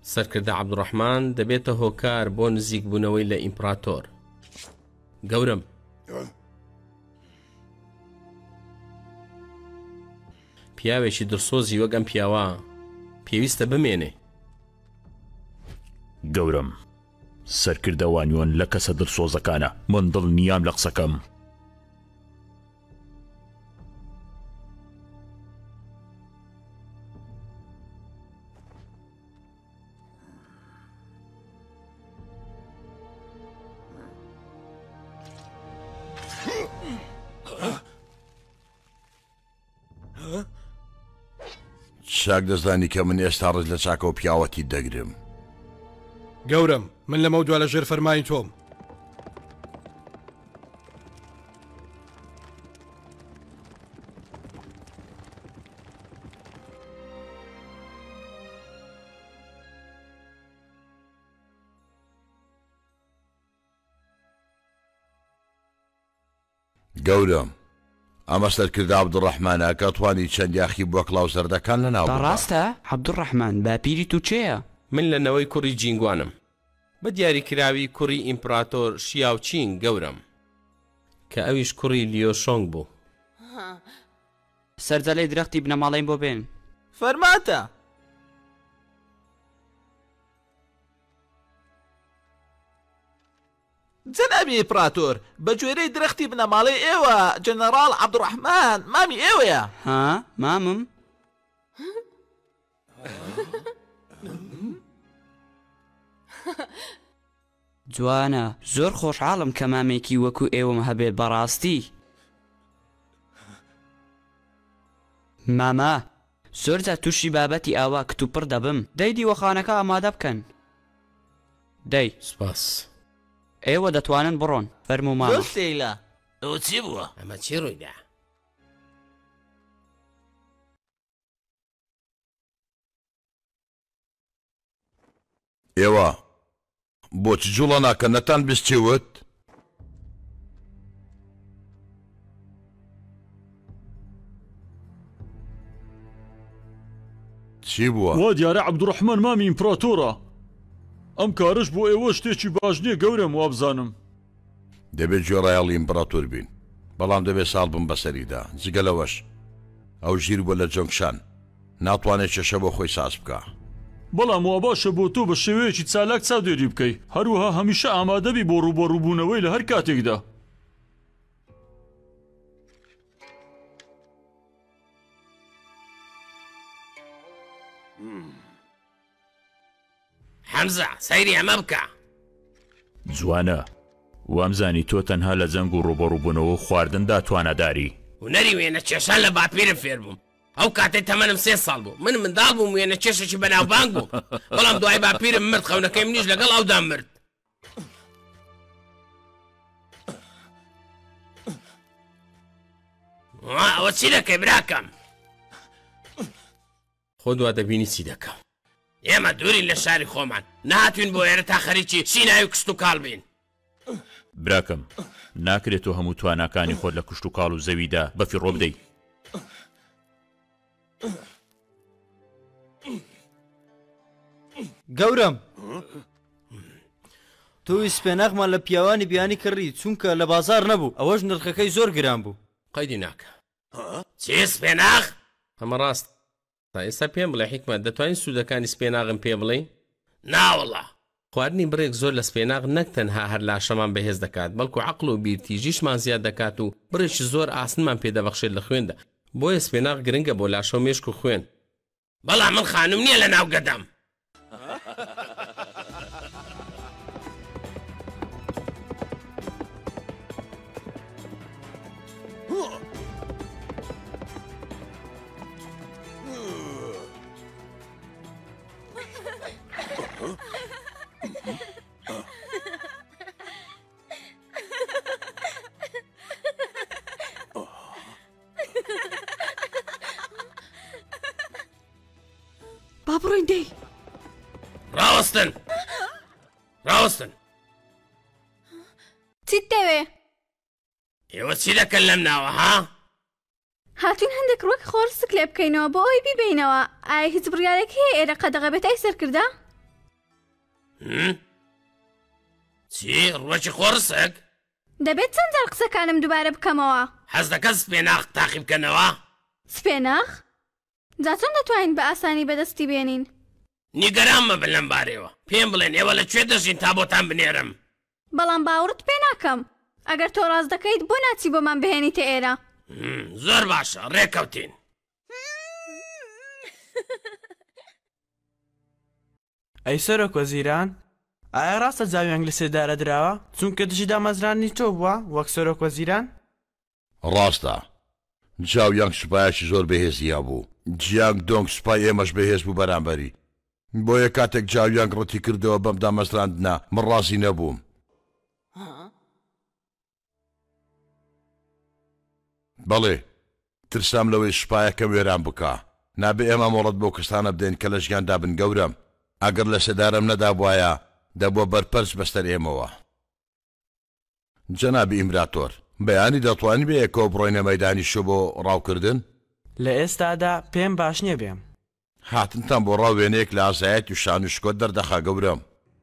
سەرکردە عەبدوڕەحمان دەبێتە هۆکار بۆ نزیک بوونەوەی لە ئیمپراتۆر. گەورم، پیاوێکی دڵسۆزی وەک ئەم پیاوە پێویستە بمێنێ. گەورم، سەرکردەوانیۆن لە کەسە دڵسۆزەکانە، من دڵ نیام لە قسەکەم. چاک دەزانی کە من ئێستا ڕز لە چاکە و پیاوەتی دەگرم. گەورم، من لەمە دوا لە ژێر فەرمانی تۆم. گەورم، ئەمە سەرکردە عەبدوڕەحمانە کە توانی چەند یاخی بووە کڵاو زەردەکان لەناو بڕا. ڕاستە؟ عەبدوڕەحمان باپیری تو چێیە؟ من لەنەوەی کوڕی جینگوانم، بە دیاریکراوی کوڕی ئیمپراتۆر شیاوچین گەورم، کە ئەویش کوڕی لیۆشۆنگ بوو. سەرجەلەی درەختی بنەماڵەی بۆ بێن. فەرماتە. جەنابی ئیمپراتۆر، بە گوێرەی درەختی بنەماڵەی ئێوە جەنەڕاڵ عەبدوڕەحمان مامی ئێوەیە. ها؟ مامم؟ جوانە، زۆر خۆشحاڵم کە مامێکی وەکو ئێوەم هەبێت بەڕاستی. ماما، زۆرجا تووشی بابەتی ئاوا کتوپڕ دەبم. دەی دیوەخانەکە ئامادە بکەن. دەی سپاس. ئێوە دەتوانن بڕۆن. فەرموو ماما. دۆستێیلا، ئەوە چی بووە؟ ئەمە چی ڕوویدا؟ ئێوە بۆچی جوڵە ناکە نەتان بستیوت؟ چی بووە؟ وا دیارە عەبدوڕەحمان مامی ئیمپراتۆرە. ئەم کارش بۆ ئێوە شتێکی باش نییە گەورم، وا بزانم. دەبێت گوێڕایاڵی ئیمپراتۆر بین، بەڵام دەبێت ساڵ بم بەسەریدا. جگەلەوەش ئەو ژیر بووە لە جۆنگشان، ناتوانێت کێشە بۆ خۆی ساز بکە. بەڵام وا باشە بۆ تۆ بە شێوەیەکی چالاک چاودێری بکەی، هەروەها هەمیشە ئامادەبی بۆ ڕووبەڕووبوونەوەی لە هەر کاتێکدا. حەمزە، سەیری ئەمە بکە. جوانە، وامزانی تۆ تەنها لە جەنگ و ڕووبەڕووبوونەوە و خواردندا توانەداری. هونەری وێنە کێشان لە باپیرم فێر بووم. ئەو کاتێک تەمەنم 3 ساڵ بوو. من منداڵ بووم، وێنە کێشێکی بەناوبانگ بوو. بەڵام دوای باپیرم مرد، خەونەکەی منیش لەگەڵ ئەودا مرد. ئەوە چی دەکەی براکەم؟ خۆ دوا دەبینی چی دەکەم. ئێمە دووری لە شاری خۆمان نهاتوین بۆ ئێرە تا خەریکی سینای و کشت و کاڵ بین. براکەم، ناکرێت تۆ هەموو تواناکانی خۆت لە کشت و کاڵ و زەویدا بەفی ڕۆ بدەیت. گەورم، تۆی سپێناغمان لە پیاوانی بیانی کڕی چونکە لە بازار نەبوو، ئەوەش نرخەکەی زۆر گران بوو. قەیدی ناکە. چی سپێناغ؟ ئەمە ڕاست. تا ئێستا پێم بڵێ حیکمەت، دەتوانین سوودەکانی سپێناغم پێ بڵێ؟ ناوەڵڵا، خواردنی بڕێک زۆر لە سپێناغ نەک تەنها هەر لاشەمان بەهێز دەکات، بەڵکو عەقڵ و بیرتیژیشمان زیاد دەکات و بڕێکی زۆر ئاسنمان پێدەبەخشێت لە خوێندا. بۆیە سپێناغ گرنگە بۆ لاشە و مێشک و خوێن. بەڵام من خانم نییە لە ناو گەدەم. با بڕۆین دەی. ڕاوەستن، ڕاوەستن. چیت دەوێ؟ ئێوە چی دەکەن لەم ناوە ها؟ هاتوون هەندێک ڕۆک خۆرسک لێ بکەینەوە بۆ ئەوی بیبینەوە. ئایا هیچ بڕیارێک هەیە ئێرە قەدەغە بێت ئەی سەرکردە؟ چی ڕوەکی قۆرسێک دەبێت چەند جار قسەکانم دووبارە بکەمەوە. حەز دەکەن سپێناغ تاقی بکەنەوە؟ سپێناغ؟ جا چۆن دەتوانین بە ئاسانی بەدەستی بێنین؟ نیگەران مەبن لەم بارەوە. پێم بڵێن ئێوە لەکوێ دەژین تا بۆتان بنێرم. بەڵام باوەڕت پێ ناکەم. ئەگەر تۆ ڕاست دەکەیت بۆ ناچی بۆمان بهێنیتە ئێرە. زۆر باشە، ڕێکەوتین. ئەی سەرۆک وەزیران، ئایا ڕاستە جاویانگ لە سێدارە دراوە چونکە دژی دامەزرانی تۆ بووە وەک سەرۆک وەزیران؟ ڕاستە، جاویانگ سوپایەکی زۆر بەهێزیە بوو. جیانگ دۆنگ سوپای ئێمەش بەهێز بوو بەرامبەری. بۆیە کاتێک جاویانگ ڕەتی کردەوە بەم دامەزراندنا من ڕازی نەبووم. بەڵێ، ترسام لەوەی سوپایەکە وێران بکە. نابێ ئێمە مۆڵەت بۆ کەسانە بدەین کە لە ژیاندا بن گەورم. ئەگەر لە سێدارم نەدا بواە دەبووە بەرپەرس بەستەر ئێمەوە. جەنابی ئیمپراتۆر، بەیانی دەتوانی بێ یەکەوە بڕۆینە مەیدانی شو بۆ ڕاوکردن؟ لە ئێستادا پێم باش نییە بێم. هاتنتان بۆ ڕاوێنەیەک لە ئازایەتی و شان و شکۆت دەردەخا گەورم.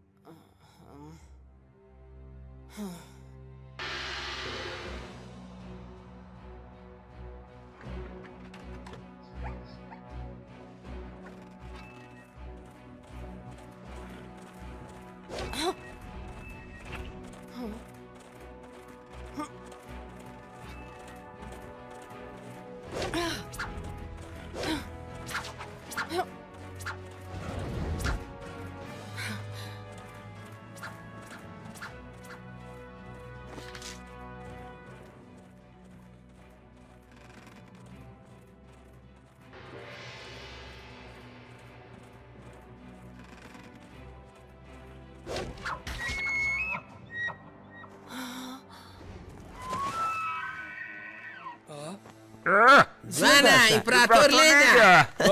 زانە ئیمپراتۆر لێدە.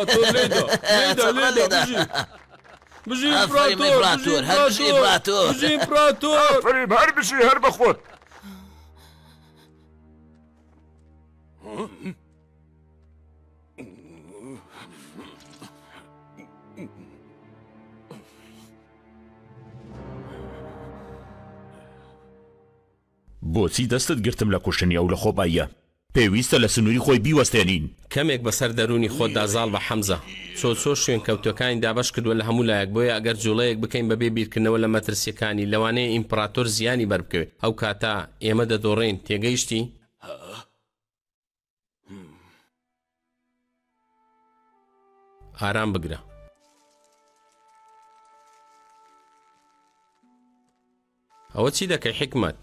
بژی ئیمپراتۆر، هەر بژی ئیمپراتۆر، بژی ئیمپراتۆر، هەر بژی هەر بەخۆت. بۆچی دەستت گرتم لە کوشتنی ئەو لە خۆباییە؟ پێویستە لە سنووری خۆی بیوەستێنین. کەمێک بەسەر دەرونی خۆتدا زاڵ بە حەمزە. چۆ شوێن کەوتەکانی دابش کردووە لە هەموو لایەک، بۆیە ئەگەر جوڵەیەک بکەین بەبێ بیرکردنەوە لە مەترسیەکانی لەوانەیە ئیمپراتۆر زیانی بەربکەوێت. ئەو کاتە ئێمە دەدۆڕێین. تێگەیشتی؟ ئارام بگرە. ئەوە چی دەکەی حکمت؟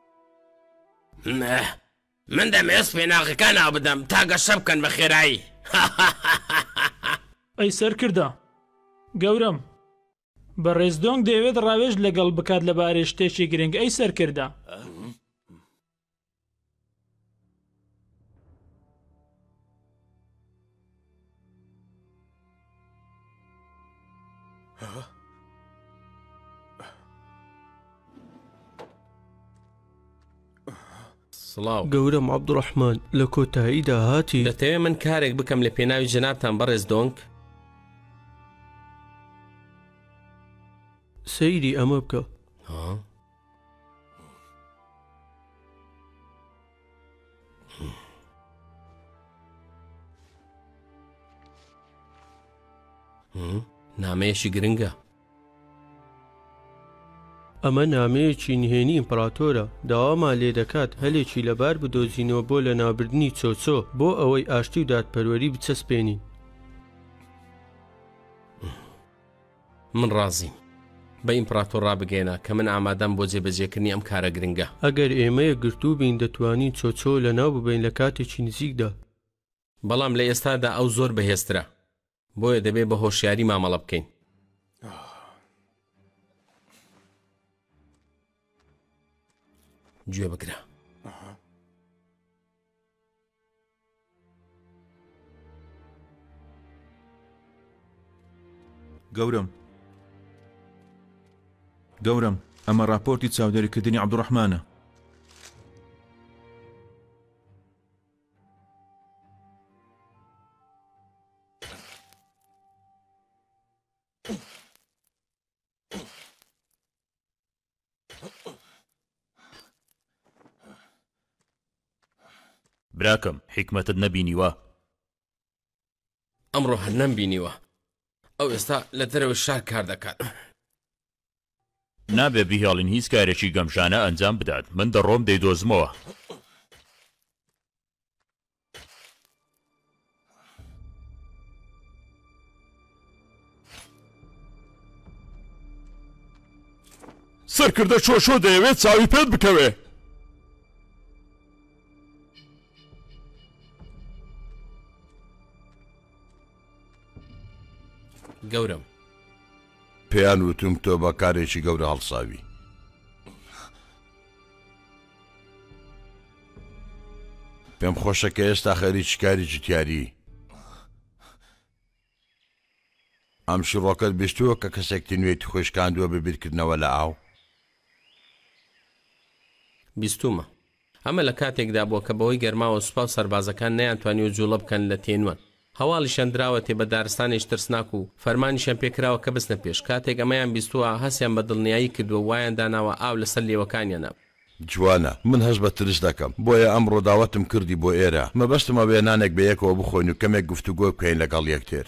من دەمەوێت سپێناغەکان ئاو بدەم تا گەشە بکەن بە خێرایی. ئەی سەرکردە گەورم، بە ڕێزدۆنگ دەیەوێت ڕاوێژ لەگەڵ بکات لەبارەی شتێکی گرنگ. ئەی سەرکردە، سڵاو گەورم عەبدوڕەحمان، لە کۆتاییدا هاتی. دەتەوێت من کارێک بکەم لە پێناوی جەنابتان بەڕێز دۆنگ؟ سەیری ئەمە بکە. نامەیەشی گرنگە. ئەمە نامەیەکی نهێنی ئیمپراتۆرە. داوامان لێ دەکات هەلێکی لەبار بدۆزینەوە بۆ لە نابردنی چۆچۆ بۆ ئەوەی ئاشتی و دادپەروەری بچەسپێنین. من ڕازیم. بە ئیمپراتۆر ڕابگەێنە کە من ئامادەم بۆ جێبەجێکردنی ئەم کارە گرنگە. ئەگەر ئێمەیە گرتوو بین دەتوانین چۆچۆ لە ناو ببین لە کاتێکی نزیکدا. بەڵام لە ئێستادا ئەو زۆر بەهێزترە، بۆیە دەبێت بە هۆشیاری مامەڵە بکەین. گوێ بگرە. گەورم، ئەمە راپۆرتی چاودێریکردنی عەبدوڕەحمانە. براکەم حکمەتت نەبینیوە ئەمڕۆ هەر نەمبینیوە ئەو ئێستا لە دەرەوە شار کار دەکات نابێ بیهێڵین هیچ کارێکی گەمژانە ئەنجام بدات من دەڕۆم دەیدۆزمەوە سەرکردە چۆشۆ دەیەوێت چاوی پێت بکەوێ گەورم پێیان وتم تۆ بە کارێکی گەورە هەڵساوی پێم خۆشە کە ئێستا خەریک کاری جوتیاری ئەم شڕۆکەت بیستووە کە کەسێکی نوێتی خۆشکاندووە بە بیرکردنەوە لە ئاو بیستومە ئەمە لە کاتێکدا بووە کە بەوەی گەرماوە سوپا و سەربازەکان نەیانتوانی و جوڵە بکەن لە تێنوان هەواڵیشان دراوە تێ بە دارستانێش ترسناک و فەرمانیشان پێکراوە کە بستنە پێش کاتێک ئەمەیان بیستووە هەسیان بە دڵنیایی کردووە وایان داناوە ئاو لەسەر لێوەکانیانە جوانە من هەست بە ترس دەکەم بۆیە ئەمڕۆ داوەتم کردی بۆ ئێرە مەبەستمە بێنانێک بە یەکەوە بخۆین و کەمێک گفتوگۆ بکەین لەگەڵ یەکتر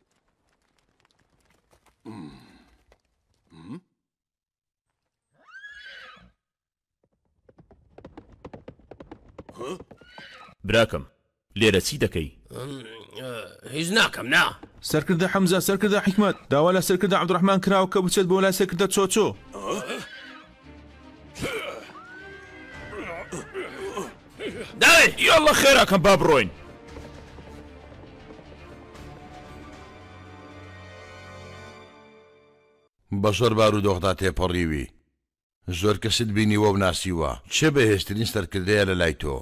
براکەم لێرە چی دەکەی؟ هیچ ناکەم نا سەرکردە حەمزە سەرکردە حکمەت داوا لە سەرکردە عەبدوڕەحمان کراوە کە بچێت بۆ لای سەرکردە چۆچۆ داوێت یاڵڵا خێراکەم با بڕۆین بە زۆر بارودۆخدا تێپەڕیوی زۆر کەست بینیوە و ناسیوە چێ بەهێزترین سەرکردەیە لە لای تۆ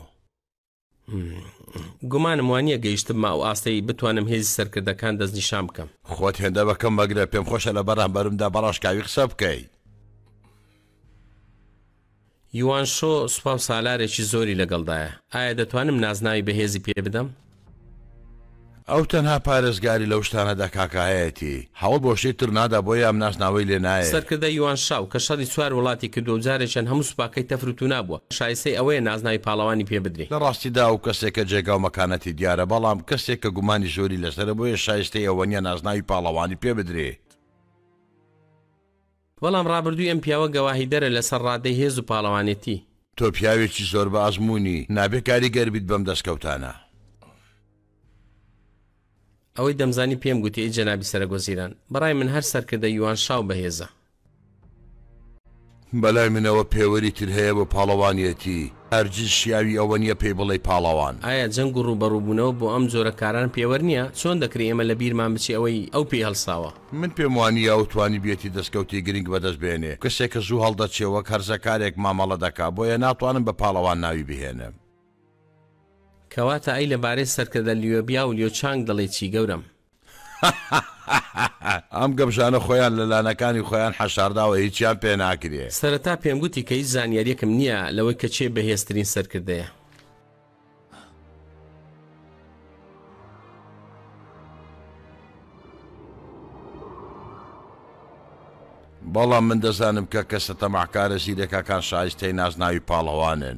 گومانم وانییە گەیشتم ما و ئاستەی بتوانم هێزی سەرکردەکان دەستنیشان بکەم خۆت هێندە بەکەم بەگرە پێم خۆشە لە بەرامبەرمدا بەڕاشکاوی قسە بکەی یوان شۆ سوپا و سالارێکی زۆری لەگەڵدایە ئایا دەتوانم نازناوی بەهێزی پێ بدەم؟ ئەو تەنها پارێزگاری لەو شتانەدا کاکایەتی هەوڵ بۆ شتێک تر نادا بۆیە ئەم ناسناوەی لێ نایە سەرکردە یوان شاو کە شەڕی چوار وڵاتی کردو و جارێکیان هەموو سوپاکەی تەفروت و نابووە شایستەی ئەوەیە نازناوی پاڵەوانی پێ بدرێ لە ڕاستیدا و کەسێکە جێگا و مەکانەتی دیارە بەڵام کەسێک کە گومانی زۆری لەسەر بۆیە شایستەی ئەوە نیە نازناوی پاڵەوانی پێ بدرێ بەڵام ڕابردووی ئەم پیاوە گەواهی دەرە لەسەر ڕادەی هێز و پاڵەوانێتی تۆ پیاوێکی زۆر بە ئەزمموی نابێ کاریگەر بیت بەم دەستکەوتانە ئەوەی دەمزانی پێم گوتی ئەی جەنابی سەرگۆزیران بەڕای من هەر سەرکردە یوان شاو بەهێزە بەلای منەوە پێوەری تر هەیە بۆ پاڵەوانیەتی هەرگیز شیاوی ئەوە نییە پێی بڵێ پاڵەوان ئایا جەنگ و ڕوبەڕووبوونەوە بۆ ئەم جۆرە کاران پێوە نییە چۆن دەکرێت ئێمە لە بیرمان بچی ئەوەی ئەو پێی هەڵساوە من پێم وانیە ئەو توانی بێتی دەستکەوتی گرنگ بەدەست بێنێ کەسێک کە زوو هەڵدەچێەوە هەرزەکارێک مامەڵە دەکا بۆیە ناتوانم بە پاڵەوان ناوی بهێنم کەواتە ئەی لەبارەی سەرکردە لیۆبیا و لیۆچانگ دەڵێ چی گەورم ئەم گەمژانە خۆیان لەلانەکانی خۆیان حەشارداوە هیچیان پێ ناکرێ سەرەتا پێم گوتی کە هیچ زانیاریەکم نییە لەوەی کە چێ بەهێزترین سەرکردەیە بەڵام من دەزانم کە کەسە تەماحکارە زیرەکەکان شایستەی نازناوی پاڵەوانن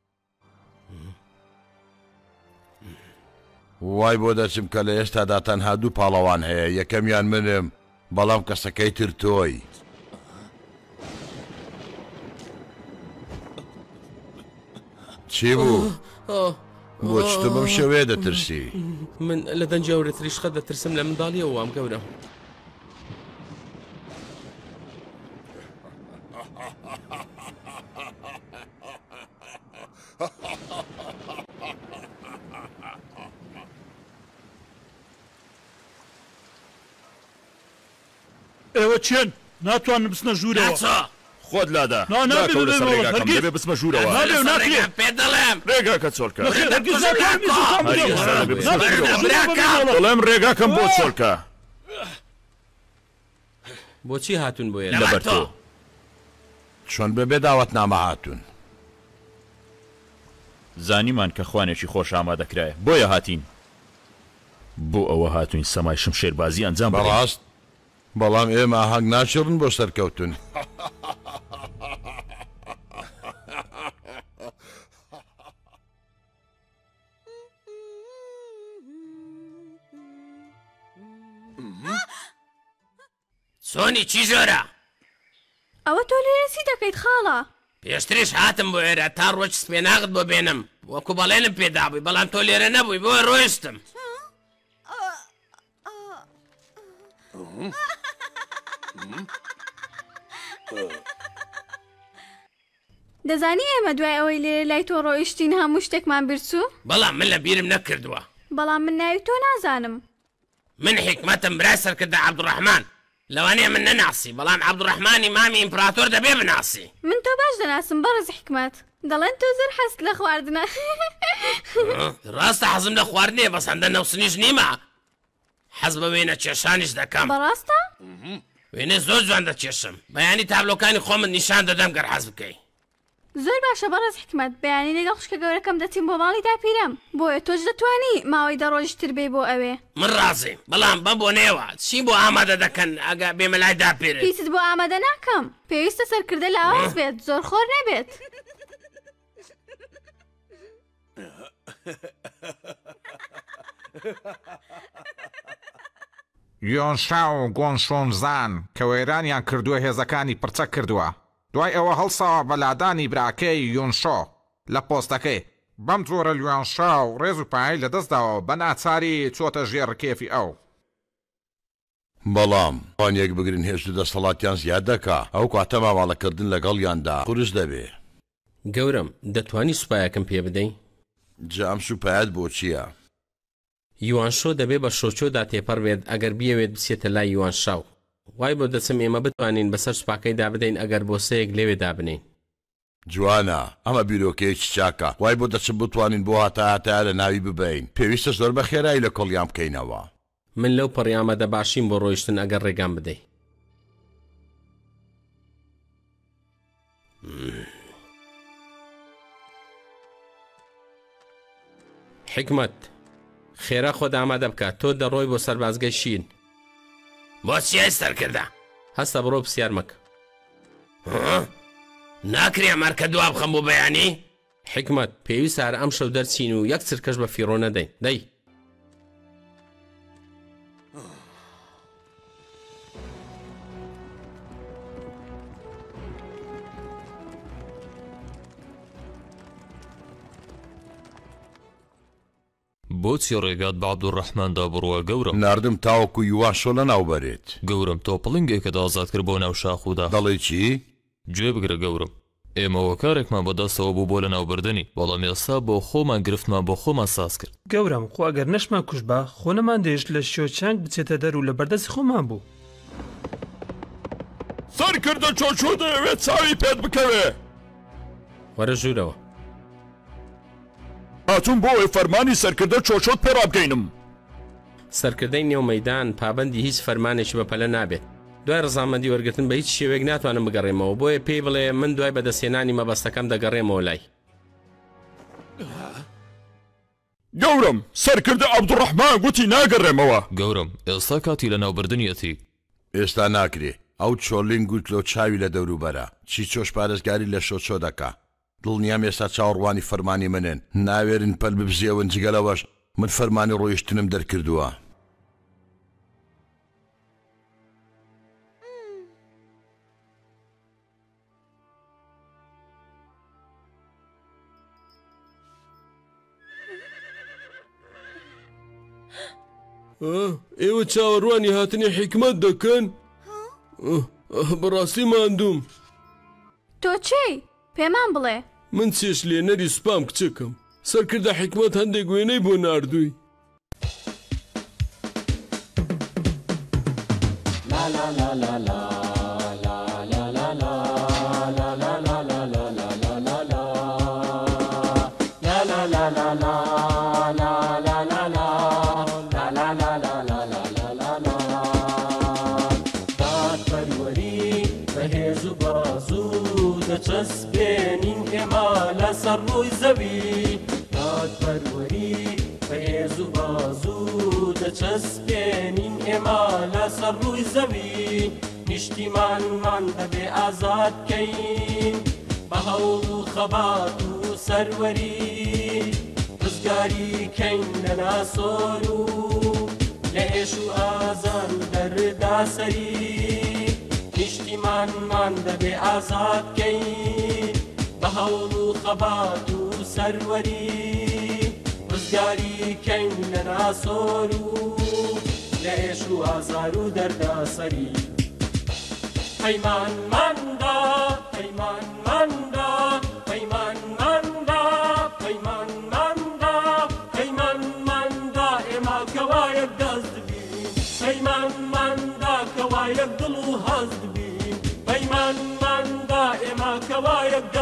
وای بۆ دەچم کە لە ئێستادا تەنها دوو پاڵەوان هەیە یەکەمیان منم بەڵام کەسەکەی تر تۆی چی بوو؟ بۆ چتە بەم شێوەیە دەترسی؟ من لە دەنجەورە تریشقە دەترسم لە منداڵیەوە وام گەورە ئێوە چێن ناتوانن بچنە ژوورەوە خۆت لادا نابێ بچمە ژوورەوە پێ دەڵێم ڕێگاکە چۆڵکە دەڵێم ڕێگاکەم بۆ چۆڵکە بۆچی هاتون بۆیە لەبەر تۆ چۆن بەبێ داوەت نامە هاتون زانیمان کە خوانێکی خۆش ئامادەکرایە بۆیە هاتین بۆ ئەوە هاتوین سەمای شمشێربازی ئەنجام بەڕاست بەڵام ئێمە هەنگ ناچڕن بۆ سەرکەوتن سۆنی چی زۆرە؟ ئەوە تۆ لێرە چی دەکەیت خاڵە؟ پێشتریش هاتم بۆ ئێرە تا ڕۆژ سپێناغت بۆ بێنم وەکو بەڵێنم پێدابووی بەڵام تۆ لێرە نەبووی بۆ ڕۆیشتم. دەزانی ئێمە دوای ئەوەی لێرە لای تۆ ڕۆیشتین هەموو شتێکمان برچوو؟ بەڵام من لە بیرم نەکردووە. بەڵام من ناوی تۆ نازانم. من حکمەتم برای سەرکردە عەبدوڕەحمان لەوانەیە من نەناسی بەڵام عەبدوڕەحمانی مامی ئیمپراتۆر دەبێ بناسی. من تۆ باش دەناسم بەڕێز حکمەت دەڵێن تۆ زۆر حەست لە خواردنە. ڕاستە حەزم لە خواردنێ بەسەندە نەوسنیش نیمە حەز بە وێنە کێشانیش دەکەم. بەڕاستە؟ وێنێ زۆر جوان دەکێشم بەیانی تابلۆکانی خۆمت نیشان دەدەم گەر حەز بکەی. زۆر باشە بەڕێز حکمەت بەیانی لەگەڵ خوشکە گەورەکەم دەچین بۆ ماڵی داپیرم بۆیە تۆش دەتوانی ماوەی دەڕۆژتر بێ بۆ ئەوێ. من ڕازیم بەڵام بە بۆ نێوە چی بۆ ئامادە دەکەن ئەگە بێمە لای داپیرت. پیست بۆ ئامادە ناکەم پێویستە سەرکردە لاواز بێت زۆر خۆر نەبێت. یۆنشا و گۆنشۆنزان کە وەیرانیان کردووە هێزەکانی پرچە کردووە دوای ئەوە هەڵساوە بەلادانی براکەی یۆنشۆ لە پۆستەکەی بەم جۆرە لیۆنشا و ڕێز و پای لەدەستداوە بە ناچاری چۆتە ژێر کێفی ئەو. بەڵام وانیەک بگرن هێشت دەسەڵاتیان زیاد دەکا ئەو کاتە ماواڵەکردن لەگەڵیاندا قورس دەبێ. گەورم دەتوانی سوپایەکەم پێ بدەین؟ جا ئەم سوپایەت بۆ چییە؟ یوانشۆ دەبێ بە شۆچۆدا تێپەڕ بێت ئەگەر بیەوێت بچێتە لای یوانشاو. وای بۆ دەچم ئێمە بتوانین بەسەر سوپاکەیدا بدەین ئەگەر بۆ سەیەک لێوێدا بنین. جوانە ئەمە بیرۆکەیەکی چاکە وای بۆ دەچم بتوانین بۆ هاتایە لە ناوی ببین پێویستە زۆر بە خێرایی لە کۆڵیان بکەینەوە. من لەو پەڕیامەدە باشیم بۆ ڕۆیشتن ئەگەر ڕێگام بدەی. حکمەت خێرا خۆت ئامادە بکات تۆ دەڕۆی بۆ سەربازگەی شین. بۆچی سەرکردە؟ هەستە بڕۆ پرسیار مەکە. ناکرێ مەرکە دوا بخەم بۆ بەیانی؟ حکمەت پێویستە هەر ئەم شەو دەرچین و یەک چرکەش بە فیڕۆ نەدەین. دەی بۆچی ڕێگات بە عەبدوڕەحماندا بڕوە گەورم؟ ناردم تاوەکو یواشۆ لە ناو بەرێت. گەورم تۆ پڵنگێکت ئازاد کرد بۆ ناو شاخودا. دەڵێ چی؟ گوێ بگرە گەورم ئێمەوە کارێکمان بەدەستەوە بوو بۆ لە ناوبردنی بەڵام ئێستا بۆ خۆمان گرفتمان بۆ خۆمان ساز کرد. گەورم خۆ ئەگەر نەشمان کوش بە خۆ نەمان دێشت لە شۆچانگ بچێتە دەر و لە بەردەستی خۆمان بوو. سەرکردە چۆچۆ دەوێت چاوی پێت بکەوێ. وەرە ژوورەوە. هاتوون بۆ ئەوەی فەرمانی سەرکردە چۆچۆت پێ ڕابگەینم. سەرکردەی نێو مەیدان پابەندی هیچ فەرمانێکی بەپەلە نابێت. دوای ڕزامەندی وەرگرتن بە هیچ شێوەیەک ناتوانم بگەڕێمەوە بۆیە پێی بڵێ من دوای بەدەستێنانی مەبەستەکەم دەگەڕێمەوە لای. گەورم سەرکردە عەبدوڕەحمان گوتی ناگەڕێمەوە. گەورم ئێستا کاتی لە ناوبردنیەتی. ئێستا ناکرێ ئەو چۆڵین گوت لۆ چاوی لە دەوروبەرە چی چۆش پارێزگاری لە شۆچۆ دەکا. دڵنیام ئێستا چاوەڕوانی فەرمانی منن ناوێرن پەل ببزیەوەن جگەلەوەش من فەرمانی ڕۆیشتنم دەرکردووە. ئێوە چاوەڕوانی هاتنی حکمەت دەکەن؟ بەڕاستی ماندوم. تۆ چی؟ پێمان بڵێ. من چێش لێنەری سوپام کچەکەم سەرکردە حکمەت هەندێک وێنەی بۆ ناردووی. چەسبێنین ئێمە لەسەر ڕووی زەوی دادپەروەری بەهێز و بازوو دەچەسبێنین ئێمە لەسەر ڕووی زەوی نیشتیمانمان دەبێ ئازاد بکەین بە هەوڵ و خەبات و سەروەری ڕزگاری کەین لە ناسۆر و لە ئێش و ئازار و دەردا سەری ئیمانمان دەبێ ئازادکەین بە هەوڵ و خەبات و سەروەری ڕزگاری کەین لە ناسۆر و لە ئێش و ئازار و دەرداسەری پەیمانماندا پەیمانماندا پەیمانماندا پەیمانماندا پەیمانماندا ئێمە کەوایەک دەست بین پەیمانماندا کەوایەک دڵ و هەست بین پەیمانماندا ئێمە کەوایەک